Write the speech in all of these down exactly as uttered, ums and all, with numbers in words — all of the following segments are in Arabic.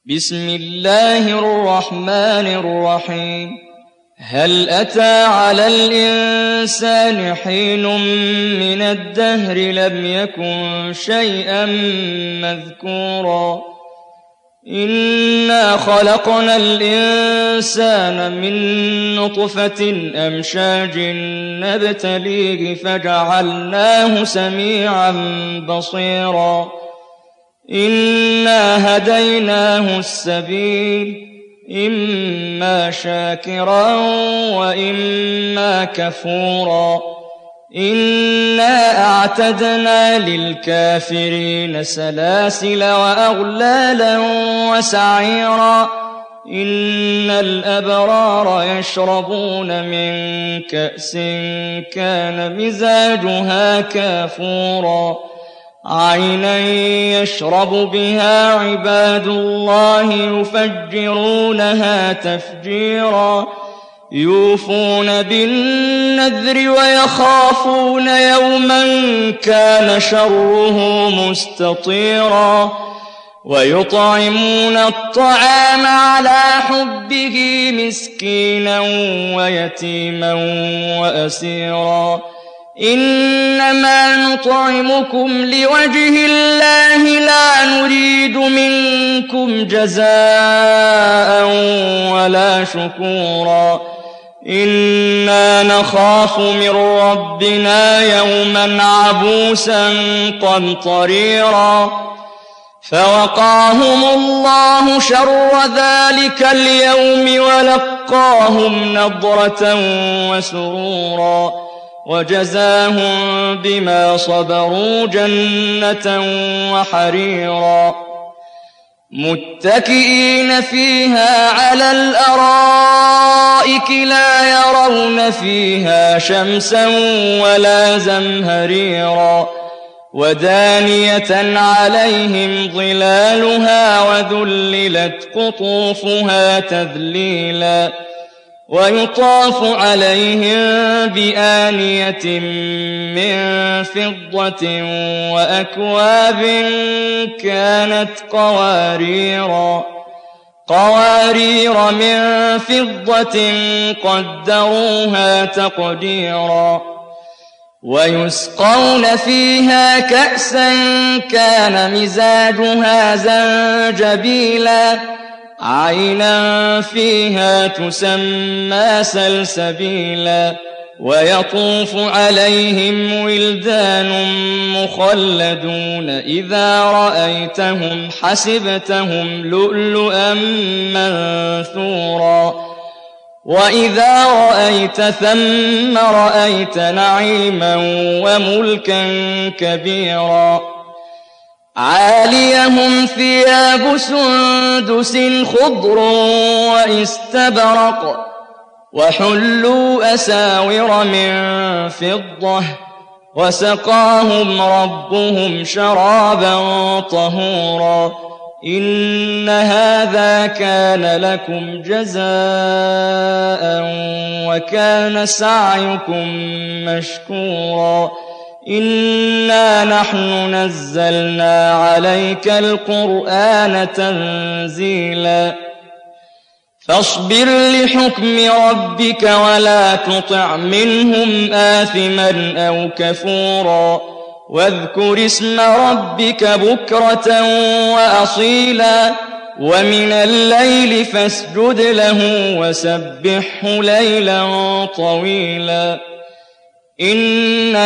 بسم الله الرحمن الرحيم هل أتى على الإنسان حين من الدهر لم يكن شيئا مذكورا إنا خلقنا الإنسان من نطفة أمشاج نبتليه فجعلناه سميعا بصيرا إنا هديناه السبيل إما شاكرا وإما كفورا إنا أعتدنا للكافرين سلاسل وأغلالا وسعيرا إن الأبرار يشربون من كأس كان مزاجها كافورا عينا يشرب بها عباد الله يفجرونها تفجيرا يوفون بالنذر ويخافون يوما كان شره مستطيرا ويطعمون الطعام على حبه مسكينا ويتيما وأسيرا إنما نطعمكم لوجه الله لا نريد منكم جزاء ولا شكورا إنا نخاف من ربنا يوما عبوسا قمطريرا فوقاهم الله شر ذلك اليوم ولقاهم نضرة وسرورا وجزاهم بما صبروا جنة وحريرا متكئين فيها على الأرائك لا يرون فيها شمسا ولا زمهريرا ودانية عليهم ظلالها وذللت قطوفها تذليلا ويطاف عليهم بآنية من فضة وأكواب كانت قواريرا قوارير من فضة قدروها تقديرا ويسقون فيها كأسا كان مزاجها زنجبيلا عينا فيها تسمى سلسبيلا ويطوف عليهم ولدان مخلدون إذا رأيتهم حسبتهم لؤلؤا منثورا وإذا رأيت ثم رأيت نعيما وملكا كبيرا عاليهم ثياب سندس خضر واستبرق وحلوا أساور من فضة وسقاهم ربهم شرابا طهورا إن هذا كان لكم جزاء وكان سعيكم مشكورا إنا نحن نزلنا عليك القرآن تنزيلا فاصبر لحكم ربك ولا تطع منهم آثما أو كفورا واذكر اسم ربك بكرة وأصيلا ومن الليل فاسجد له وسبحه ليلا طويلا إن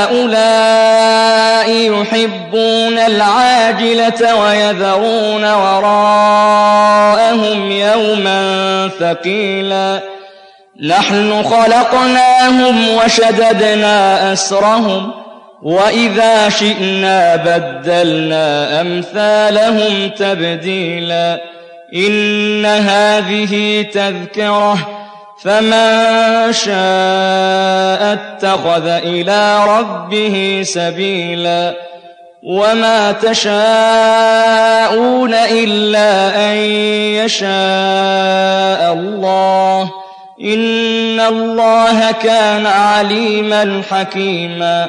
هؤلاء يحبون العاجلة ويذرون وراءهم يوما ثقيلا نحن خلقناهم وشددنا أسرهم وإذا شئنا بدلنا أمثالهم تبديلا إن هذه تذكرة فمن شاء اتخذ إلى ربه سبيلا وما تشاءون إلا أن يشاء الله إن الله كان عليما حكيما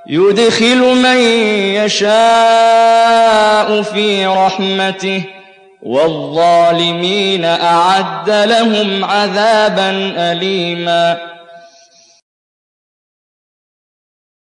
يدخل من يشاء في رحمته والظالمين أعد لهم عذابا أليما